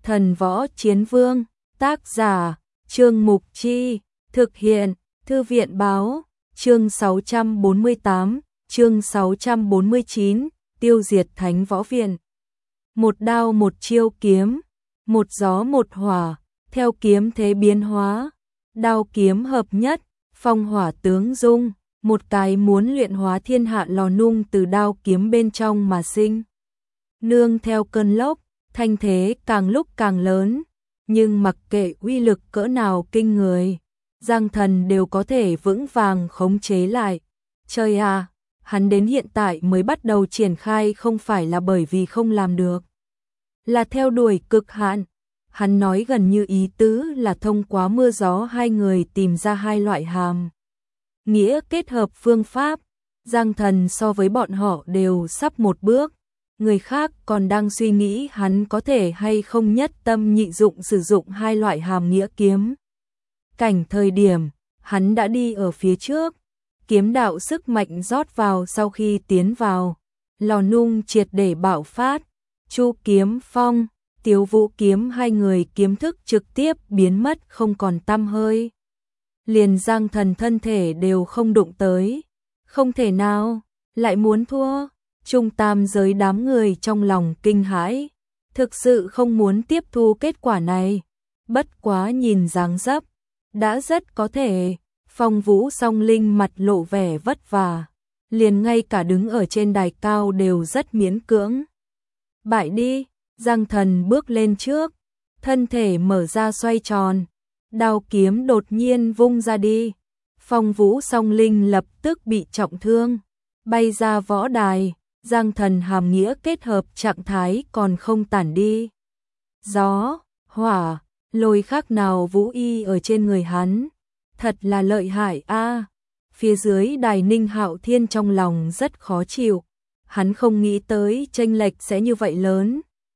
Thần võ chiến vương, tác giả, Trương Mục Chi, thực hiện, Thư viện báo, chương 648, chương 649, tiêu diệt Thánh Võ Viện. Một đao một chiêu kiếm, một gió một hỏa, theo kiếm thế biến hóa, đao kiếm hợp nhất, phong hỏa tướng dung, một cái muốn luyện hóa thiên hạ lò nung từ đao kiếm bên trong mà sinh. Nương theo cơn lốc, thanh thế càng lúc càng lớn, nhưng mặc kệ uy lực cỡ nào kinh người, Giang Thần đều có thể vững vàng khống chế lại. Trời à, hắn đến hiện tại mới bắt đầu triển khai không phải là bởi vì không làm được, là theo đuổi cực hạn. Hắn nói gần như ý tứ là thông qua mưa gió hai người tìm ra hai loại hàm nghĩa kết hợp phương pháp. Giang Thần so với bọn họ đều sắp một bước, người khác còn đang suy nghĩ hắn có thể hay không nhất tâm nhị dụng sử dụng hai loại hàm nghĩa kiếm cảnh thời điểm, hắn đã đi ở phía trước. Kiếm đạo sức mạnh rót vào sau khi tiến vào, lò nung triệt để bạo phát. Chu Kiếm Phong, Tiếu Vũ Kiếm hai người kiếm thức trực tiếp biến mất không còn tăm hơi. Liền Giang Thần thân thể đều không đụng tới. Không thể nào, lại muốn thua. Trung tam giới đám người trong lòng kinh hãi, thực sự không muốn tiếp thu kết quả này. Bất quá nhìn dáng dấp, đã rất có thể. Phong Vũ Song Linh mặt lộ vẻ vất vả, liền ngay cả đứng ở trên đài cao đều rất miễn cưỡng. Bại đi, Giang Thần bước lên trước, thân thể mở ra xoay tròn, đao kiếm đột nhiên vung ra đi. Phong Vũ Song Linh lập tức bị trọng thương, bay ra võ đài. Giang Thần hàm nghĩa kết hợp trạng thái còn không tản đi. Gió, hỏa, lôi khác nào vũ y ở trên người hắn. Thật là lợi hại a. Phía dưới đài Ninh Hạo Thiên trong lòng rất khó chịu. Hắn không nghĩ tới chênh lệch sẽ như vậy lớn.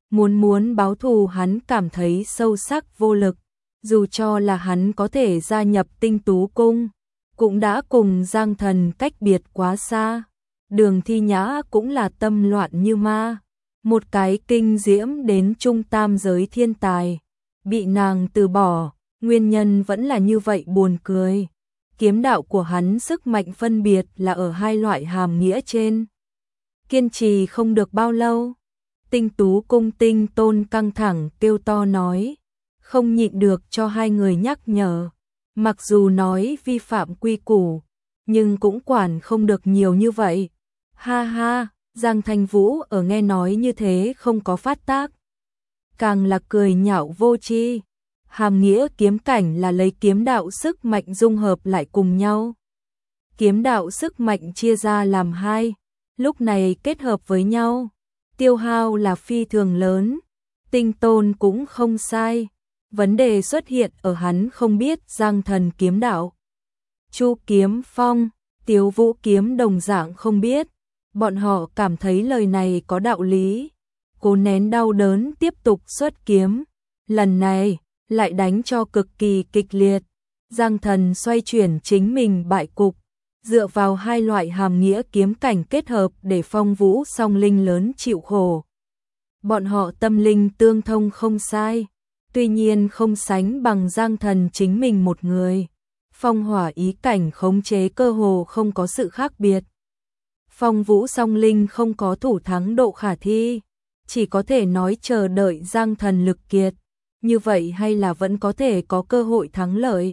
Muốn báo thù hắn cảm thấy sâu sắc vô lực. Dù cho là hắn có thể gia nhập Tinh Tú Cung, cũng đã cùng Giang Thần cách biệt quá xa. Đường Thi Nhã cũng là tâm loạn như ma. Một cái kinh diễm đến trung tam giới thiên tài, bị nàng từ bỏ. Nguyên nhân vẫn là như vậy buồn cười. Kiếm đạo của hắn sức mạnh phân biệt là ở hai loại hàm nghĩa trên. Kiên trì không được bao lâu, Tinh Tú Cung Tinh Tôn căng thẳng kêu to nói, không nhịn được cho hai người nhắc nhở. Mặc dù nói vi phạm quy củ, nhưng cũng quản không được nhiều như vậy. Ha ha, Giang Thanh Vũ ở nghe nói như thế không có phát tác, càng là cười nhạo vô tri. Hàm nghĩa kiếm cảnh là lấy kiếm đạo sức mạnh dung hợp lại cùng nhau. Kiếm đạo sức mạnh chia ra làm hai, lúc này kết hợp với nhau, tiêu hao là phi thường lớn. Tinh Tôn cũng không sai, vấn đề xuất hiện ở hắn không biết Giang Thần kiếm đạo. Chu Kiếm Phong, Tiếu Vũ Kiếm đồng dạng không biết, bọn họ cảm thấy lời này có đạo lý, cố nén đau đớn tiếp tục xuất kiếm. Lần này lại đánh cho cực kỳ kịch liệt. Giang Thần xoay chuyển chính mình bại cục, dựa vào hai loại hàm nghĩa kiếm cảnh kết hợp để Phong Vũ Song Linh lớn chịu khổ. Bọn họ tâm linh tương thông không sai, tuy nhiên không sánh bằng Giang Thần chính mình một người. Phong hỏa ý cảnh khống chế cơ hồ không có sự khác biệt. Phong Vũ Song Linh không có thủ thắng độ khả thi, chỉ có thể nói chờ đợi Giang Thần lực kiệt. Như vậy hay là vẫn có thể có cơ hội thắng lợi.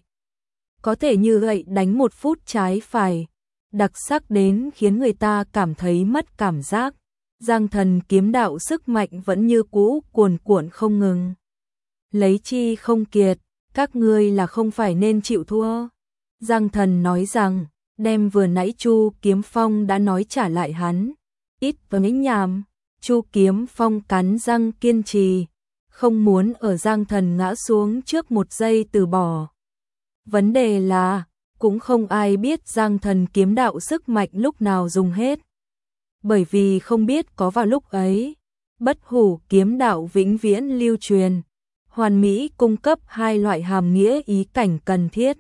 Có thể như vậy đánh một phút trái phải, đặc sắc đến khiến người ta cảm thấy mất cảm giác. Giang Thần kiếm đạo sức mạnh vẫn như cũ cuồn cuộn không ngừng. Lấy chi không kiệt, các ngươi là không phải nên chịu thua. Giang Thần nói rằng, đem vừa nãy Chu Kiếm Phong đã nói trả lại hắn. Ít với nhảm, Chu Kiếm Phong cắn răng kiên trì, không muốn ở Giang Thần ngã xuống trước một giây từ bỏ. Vấn đề là, cũng không ai biết Giang Thần kiếm đạo sức mạnh lúc nào dùng hết. Bởi vì không biết có vào lúc ấy, bất hủ kiếm đạo vĩnh viễn lưu truyền, hoàn mỹ cung cấp hai loại hàm nghĩa ý cảnh cần thiết.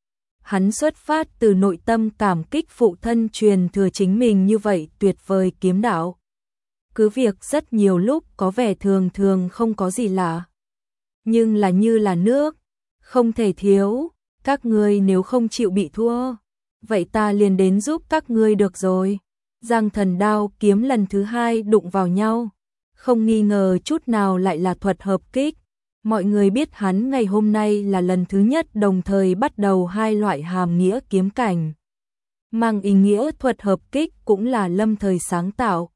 Hắn xuất phát từ nội tâm cảm kích phụ thân truyền thừa chính mình như vậy tuyệt vời kiếm đạo. Cứ việc rất nhiều lúc có vẻ thường thường không có gì lạ, nhưng là như là nước, không thể thiếu, các ngươi nếu không chịu bị thua, vậy ta liền đến giúp các ngươi được rồi. Giang Thần đao kiếm lần thứ hai đụng vào nhau, không nghi ngờ chút nào lại là thuật hợp kích. Mọi người biết hắn ngày hôm nay là lần thứ nhất đồng thời bắt đầu hai loại hàm nghĩa kiếm cảnh. Mang ý nghĩa thuật hợp kích cũng là lâm thời sáng tạo.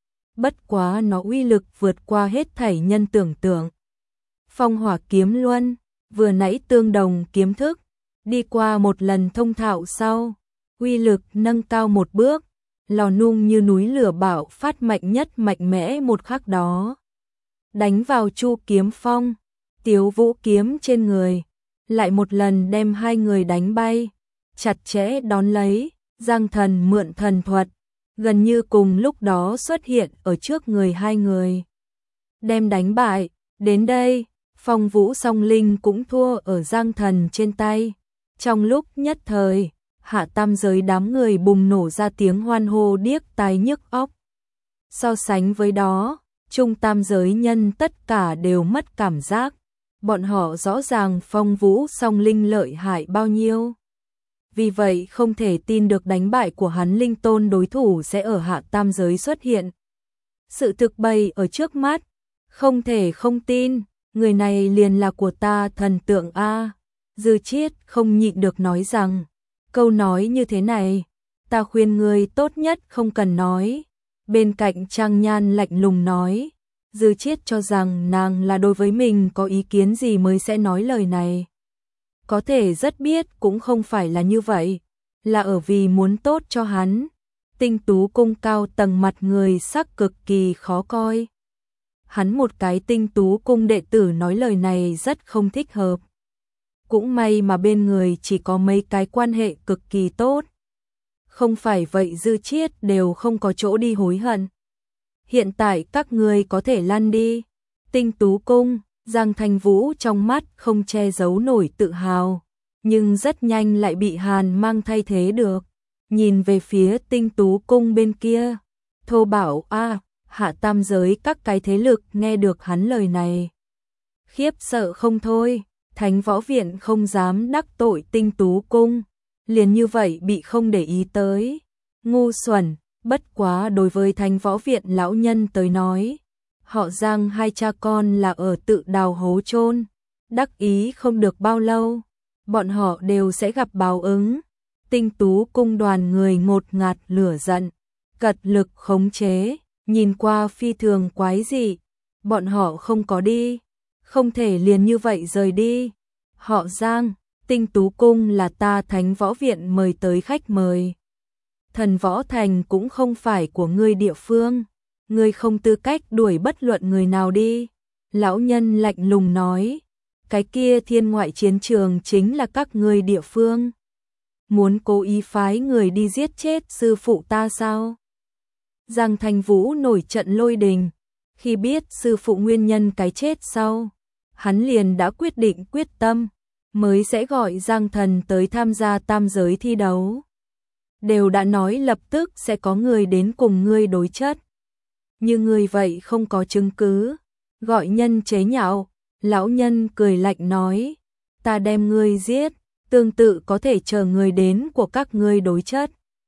Bất quá nó uy lực vượt qua hết thảy nhân tưởng tượng. Phong hỏa kiếm luân, vừa nãy tương đồng kiếm thức, đi qua một lần thông thạo sau, uy lực nâng cao một bước, lò nung như núi lửa bạo phát mạnh nhất mạnh mẽ một khắc đó. Đánh vào Chu Kiếm Phong, Tiếu Vũ kiếm trên người, lại một lần đem hai người đánh bay, chặt chẽ đón lấy, Giang Thần mượn thần thuật, gần như cùng lúc đó xuất hiện ở trước người hai người. Đem đánh bại, đến đây, Phong Vũ Song Linh cũng thua ở Giang Thần trên tay. Trong lúc nhất thời, hạ tam giới đám người bùng nổ ra tiếng hoan hô điếc tai nhức óc. So sánh với đó, trung tam giới nhân tất cả đều mất cảm giác. Bọn họ rõ ràng Phong Vũ Song Linh lợi hại bao nhiêu. Vì vậy không thể tin được đánh bại của hắn linh tôn đối thủ sẽ ở hạ tam giới xuất hiện. Sự thực bày ở trước mắt, không thể không tin, người này liền là của ta thần tượng A. Dư Chiết không nhịn được nói rằng, câu nói như thế này, ta khuyên ngươi tốt nhất không cần nói. Bên cạnh Trang Nhan lạnh lùng nói, Dư Chiết cho rằng nàng là đối với mình có ý kiến gì mới sẽ nói lời này. Có thể rất biết cũng không phải là như vậy, là ở vì muốn tốt cho hắn. Tinh Tú Cung cao tầng mặt người sắc cực kỳ khó coi. Hắn một cái Tinh Tú Cung đệ tử nói lời này rất không thích hợp. Cũng may mà bên người chỉ có mấy cái quan hệ cực kỳ tốt. Không phải vậy Dư Chiết đều không có chỗ đi hối hận. Hiện tại các ngươi có thể lăn đi. Tinh Tú Cung, Giang Thanh Vũ trong mắt không che giấu nổi tự hào, nhưng rất nhanh lại bị Hàn Mang thay thế được. Nhìn về phía Tinh Tú Cung bên kia, thô bảo hạ tam giới các cái thế lực nghe được hắn lời này. Khiếp sợ không thôi, Thánh Võ Viện không dám đắc tội Tinh Tú Cung, liền như vậy bị không để ý tới. Ngu xuẩn, bất quá đối với Thánh Võ Viện lão nhân tới nói, họ Giang hai cha con là ở tự đào hố chôn, đắc ý không được bao lâu, bọn họ đều sẽ gặp báo ứng. Tinh Tú Cung đoàn người ngột ngạt lửa giận, cật lực khống chế, nhìn qua phi thường quái dị, bọn họ không có đi, không thể liền như vậy rời đi. Họ Giang, Tinh Tú Cung là ta Thánh Võ Viện mời tới khách mời. Thần Võ Thành cũng không phải của ngươi địa phương, ngươi không tư cách đuổi bất luận người nào đi. Lão nhân lạnh lùng nói, cái kia thiên ngoại chiến trường chính là các ngươi địa phương. Muốn cố ý phái người đi giết chết sư phụ ta sao? Giang Thanh Vũ nổi trận lôi đình, khi biết sư phụ nguyên nhân cái chết sau, hắn liền đã quyết định quyết tâm, mới sẽ gọi Giang Thần tới tham gia tam giới thi đấu. Đều đã nói lập tức sẽ có người đến cùng ngươi đối chất. Như ngươi vậy không có chứng cứ, gọi nhân chế nhạo. Lão nhân cười lạnh nói, ta đem ngươi giết, tương tự có thể chờ người đến của các ngươi đối chất.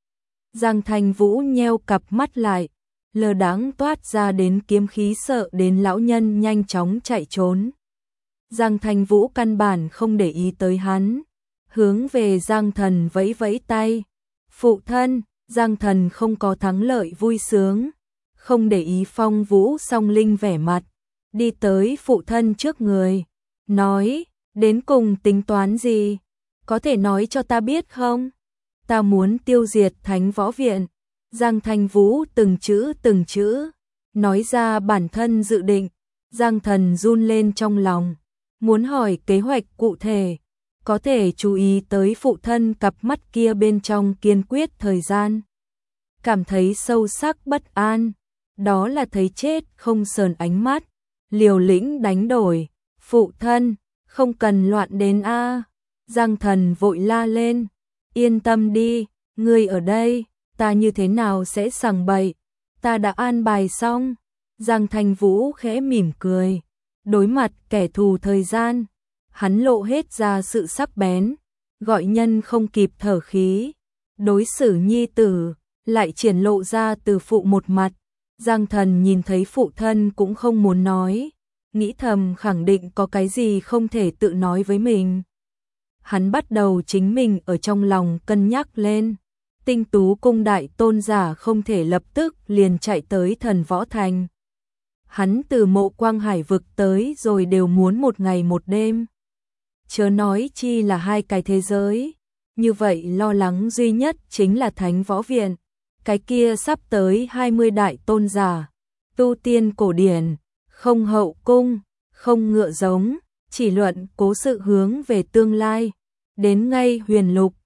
Giang Thanh Vũ nheo cặp mắt lại, lờ đãng toát ra đến kiếm khí sợ đến lão nhân nhanh chóng chạy trốn. Giang Thanh Vũ căn bản không để ý tới hắn, hướng về Giang Thần vẫy vẫy tay. Phụ thân, Giang Thần không có thắng lợi vui sướng, không để ý Phong Vũ Song Linh vẻ mặt, đi tới phụ thân trước người, nói, đến cùng tính toán gì, có thể nói cho ta biết không? Ta muốn tiêu diệt Thánh Võ Viện. Giang Thanh Vũ từng chữ, nói ra bản thân dự định. Giang Thần run lên trong lòng, muốn hỏi kế hoạch cụ thể, có thể chú ý tới phụ thân cặp mắt kia bên trong kiên quyết thời gian. Cảm thấy sâu sắc bất an, đó là thấy chết không sờn ánh mắt, liều lĩnh đánh đổi. Phụ thân, không cần loạn đến a. Giang Thần vội la lên, yên tâm đi, ngươi ở đây, ta như thế nào sẽ sằng bậy, ta đã an bài xong. Giang Thanh Vũ khẽ mỉm cười, Đối mặt kẻ thù thời gian, hắn lộ hết ra sự sắc bén, gọi nhân không kịp thở khí. Đối xử nhi tử, lại triển lộ ra từ phụ một mặt. Giang Thần nhìn thấy phụ thân cũng không muốn nói, nghĩ thầm khẳng định có cái gì không thể tự nói với mình. Hắn bắt đầu chính mình ở trong lòng cân nhắc lên. Tinh Tú cung đại tôn giả không thể lập tức liền chạy tới Thần Võ Thành. Hắn từ Mộ Quang Hải vực tới rồi đều muốn một ngày một đêm. Chớ nói chi là hai cái thế giới. Như vậy lo lắng duy nhất chính là Thánh Võ Viện. Cái kia sắp tới 20 đại tôn giả. Tu tiên cổ điển, không hậu cung, không ngựa giống, chỉ luận cố sự hướng về tương lai. Đến ngay huyền lục,